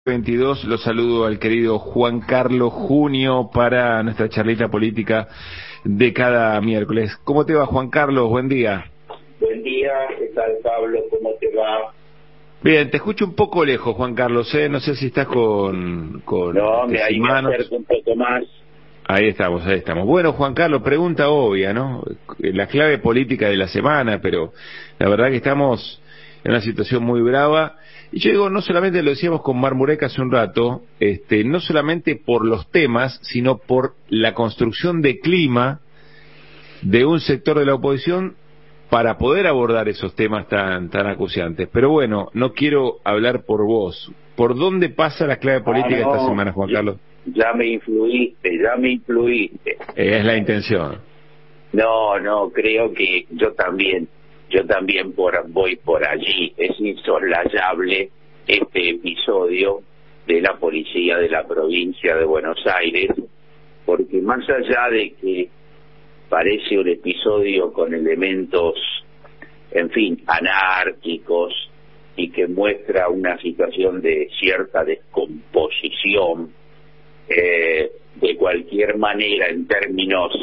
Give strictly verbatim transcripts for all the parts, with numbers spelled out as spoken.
veintidós, lo saludo al querido Juan Carlos Junio para nuestra charlita política de cada miércoles. ¿Cómo te va, Juan Carlos? Buen día. Buen día, ¿qué tal, Pablo? ¿Cómo te va? Bien, te escucho un poco lejos, Juan Carlos, ¿eh? No sé si estás con... con No, este, me, ahí sin me manos. acerco un poco más. Ahí estamos, ahí estamos. Bueno, Juan Carlos, pregunta obvia, ¿no? La clave política de la semana, pero la verdad que estamos en una situación muy brava. Y yo digo, no solamente lo decíamos con Marmurek hace un rato, este, no solamente por los temas, sino por la construcción de clima de un sector de la oposición para poder abordar esos temas tan tan acuciantes. Pero bueno, no quiero hablar por vos. ¿Por dónde pasa la clave política Ah, no, esta semana, Juan ya, Carlos? ya me influiste, ya me influiste. Eh, es la intención. No, no, creo que yo también, yo también por, voy por allí. Es insoslayable este episodio de la policía de la provincia de Buenos Aires, porque más allá de que parece un episodio con elementos, en fin, anárquicos, y que muestra una situación de cierta descomposición, eh, de cualquier manera en términos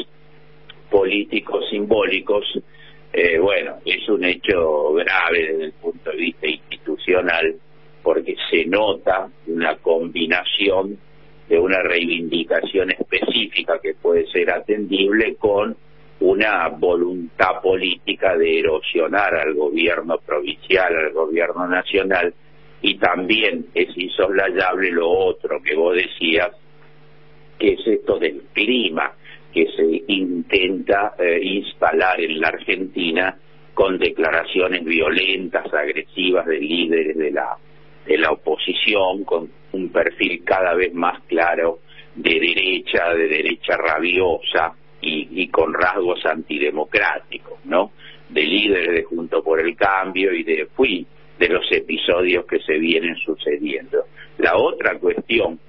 políticos simbólicos, eh, bueno, es un hecho grave desde el punto de vista institucional, porque se nota una combinación de una reivindicación específica que puede ser atendible con una voluntad política de erosionar al gobierno provincial, al gobierno nacional, y también es insoslayable lo otro que vos decías, que es esto del clima que se intenta eh, instalar en la Argentina con declaraciones violentas, agresivas de líderes de la de la oposición, con un perfil cada vez más claro de derecha, de derecha rabiosa y, y con rasgos antidemocráticos, ¿no? De líderes de Juntos por el Cambio y de, fui, de los episodios que se vienen sucediendo. La otra cuestión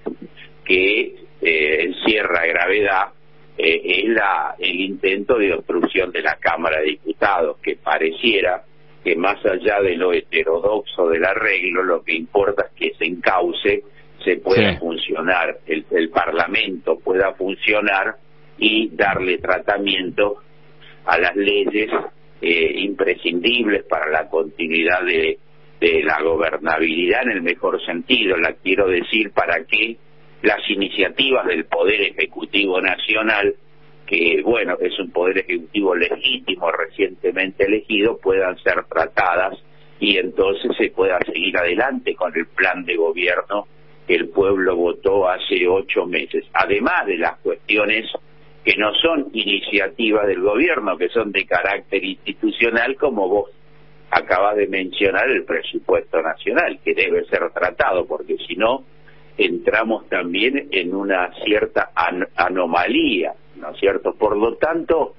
que eh, encierra gravedad eh, es la, el intento de obstrucción de la Cámara de Diputados, que pareciera que más allá de lo heterodoxo del arreglo, lo que importa es que se encauce, se pueda sí. funcionar, el, el Parlamento pueda funcionar y darle tratamiento a las leyes eh, imprescindibles para la continuidad de, de la gobernabilidad en el mejor sentido. La quiero decir para que las iniciativas del Poder Ejecutivo Nacional, que bueno, es un poder ejecutivo legítimo, recientemente elegido, puedan ser tratadas y entonces se pueda seguir adelante con el plan de gobierno que el pueblo votó hace ocho meses. Además de las cuestiones que no son iniciativas del gobierno, que son de carácter institucional, como vos acabas de mencionar, el presupuesto nacional, que debe ser tratado, porque si no, entramos también en una cierta an- anomalía, ¿no es cierto? Por lo tanto,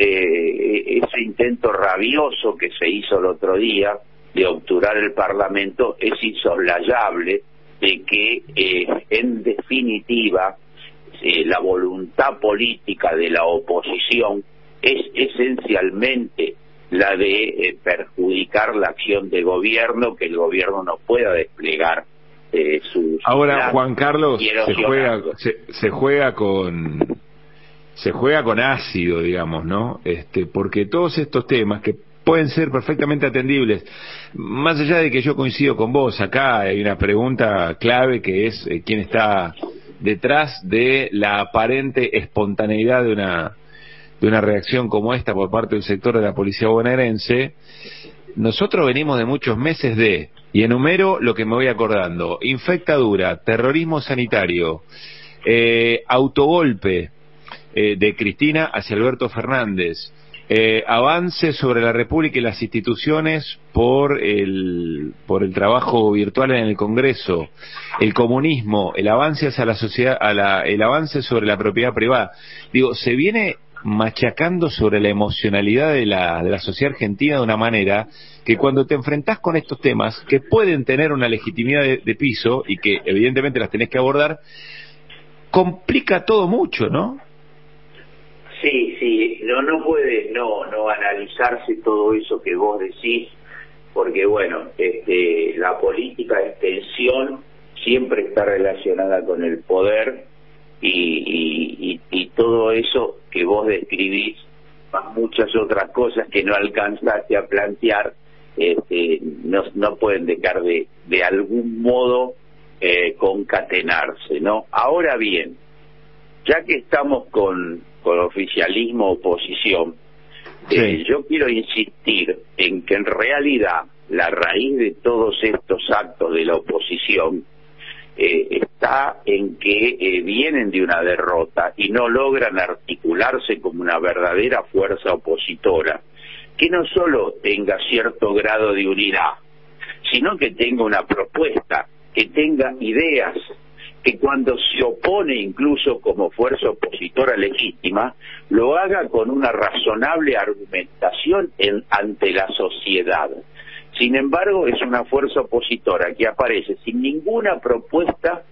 eh, ese intento rabioso que se hizo el otro día de obturar el Parlamento es insoslayable de que, eh, en definitiva, eh, la voluntad política de la oposición es esencialmente la de eh, perjudicar la acción de gobierno, que el gobierno no pueda desplegar eh, sus... Ahora, Juan Carlos, se juega, se, se juega con... se juega con ácido, digamos, ¿no? Este, porque todos estos temas que pueden ser perfectamente atendibles, más allá de que yo coincido con vos, acá hay una pregunta clave que es eh, quién está detrás de la aparente espontaneidad de una de una reacción como esta por parte del sector de la policía bonaerense. Nosotros venimos de muchos meses de, y enumero lo que me voy acordando: infectadura, terrorismo sanitario, eh, autogolpe eh, de Cristina hacia Alberto Fernández, eh, avance sobre la República y las instituciones por el por el trabajo virtual en el Congreso, el comunismo, el avance hacia la sociedad, a la, el avance sobre la propiedad privada. Digo, se viene machacando sobre la emocionalidad de la de la sociedad argentina de una manera que cuando te enfrentás con estos temas, que pueden tener una legitimidad de, de piso y que evidentemente las tenés que abordar, complica todo mucho, ¿no? Sí, sí, no no puede no no analizarse todo eso que vos decís, porque bueno, este, la política de extensión siempre está relacionada con el poder y, y, y, y todo eso que vos describís, más muchas otras cosas que no alcanzaste a plantear, este, no, no pueden dejar de, de algún modo eh, concatenarse, ¿no? Ahora bien, ya que estamos con, con oficialismo, oposición, sí. eh, yo quiero insistir en que en realidad la raíz de todos estos actos de la oposición eh, está en que eh, vienen de una derrota y no logran articularse como una verdadera fuerza opositora, que no solo tenga cierto grado de unidad, sino que tenga una propuesta, que tenga ideas, que cuando se opone incluso como fuerza opositora legítima, lo haga con una razonable argumentación en, ante la sociedad. Sin embargo, es una fuerza opositora que aparece sin ninguna propuesta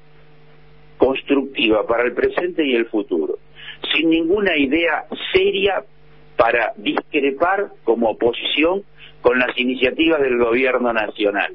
constructiva para el presente y el futuro, sin ninguna idea seria para discrepar como oposición con las iniciativas del gobierno nacional,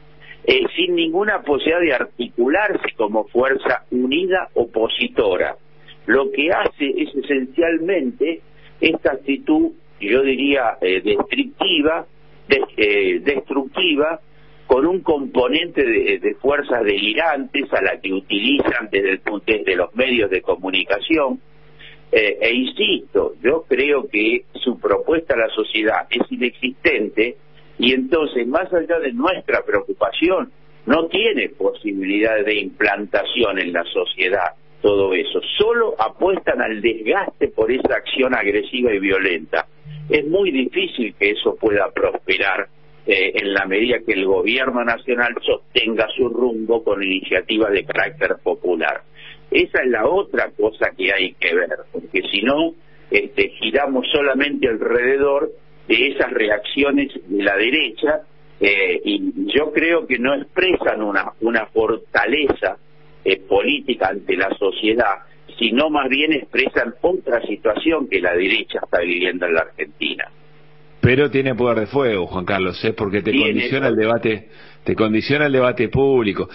eh, sin ninguna posibilidad de articularse como fuerza unida opositora. Lo que hace es esencialmente esta actitud, yo diría, eh, destructiva, de, eh, destructiva, con un componente de, de fuerzas delirantes a la que utilizan desde, el, desde los medios de comunicación. Eh, e insisto, yo creo que su propuesta a la sociedad es inexistente y entonces, más allá de nuestra preocupación, no tiene posibilidad de implantación en la sociedad todo eso. Solo apuestan al desgaste por esa acción agresiva y violenta. Es muy difícil que eso pueda prosperar eh, en la medida que el gobierno nacional sostenga su rumbo con iniciativas de carácter popular. Esa es la otra cosa que hay que ver, porque si no, este, giramos solamente alrededor de esas reacciones de la derecha, eh, y yo creo que no expresan una, una fortaleza eh, política ante la sociedad, sino más bien expresan otra situación que la derecha está viviendo en la Argentina. Pero tiene poder de fuego, Juan Carlos, ¿eh? Porque te tiene condiciona el debate, te condiciona el debate público.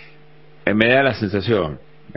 Eh, me da la sensación.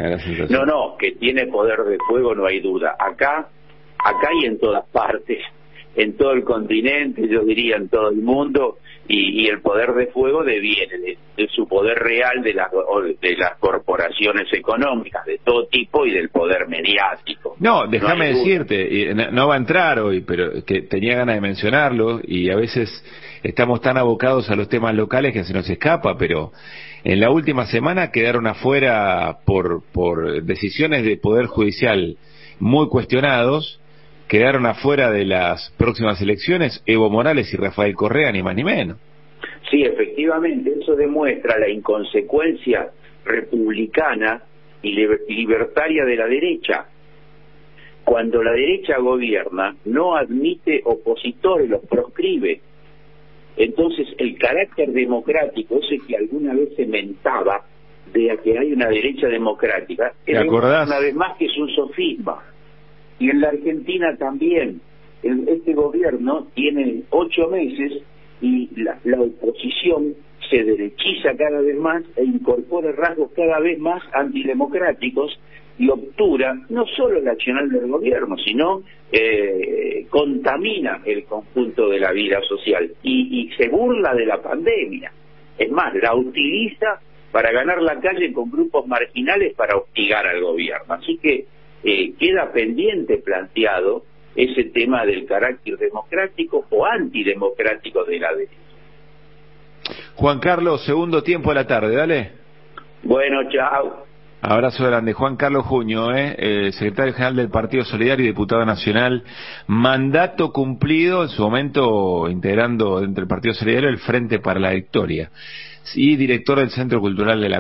No, no, que tiene poder de fuego no hay duda. Acá, acá y en todas partes, en todo el continente, yo diría en todo el mundo, y, y el poder de fuego deviene de, de su poder real de las, de las corporaciones económicas, de todo tipo y del poder mediático. No, déjame no decirte, no, no va a entrar hoy, pero que tenía ganas de mencionarlo, y a veces estamos tan abocados a los temas locales que se nos escapa, pero en la última semana quedaron afuera por, por decisiones de Poder Judicial muy cuestionados, quedaron afuera de las próximas elecciones Evo Morales y Rafael Correa, ni más ni menos. Sí, efectivamente, eso demuestra la inconsecuencia republicana y libertaria de la derecha. Cuando la derecha gobierna, no admite opositores, los proscribe. Entonces, el carácter democrático, ese que alguna vez se mentaba, de que hay una derecha democrática, ¿te acordás? Una vez más que es un sofisma. Y en la Argentina también, el, este gobierno tiene ocho meses y la, la oposición se derechiza cada vez más e incorpora rasgos cada vez más antidemocráticos y obtura no solo el accionar del gobierno, sino eh, contamina el conjunto de la vida social y, y se burla de la pandemia. Es más, la utiliza para ganar la calle con grupos marginales para hostigar al gobierno. Así que eh, queda pendiente planteado ese tema del carácter democrático o antidemocrático de la derecha. Juan Carlos, segundo tiempo de la tarde, dale. Bueno, chao. Abrazo grande. Juan Carlos Juño, ¿eh? eh, secretario general del Partido Solidario y diputado nacional, mandato cumplido, en su momento integrando dentro del Partido Solidario el Frente para la Victoria, y director del Centro Cultural de la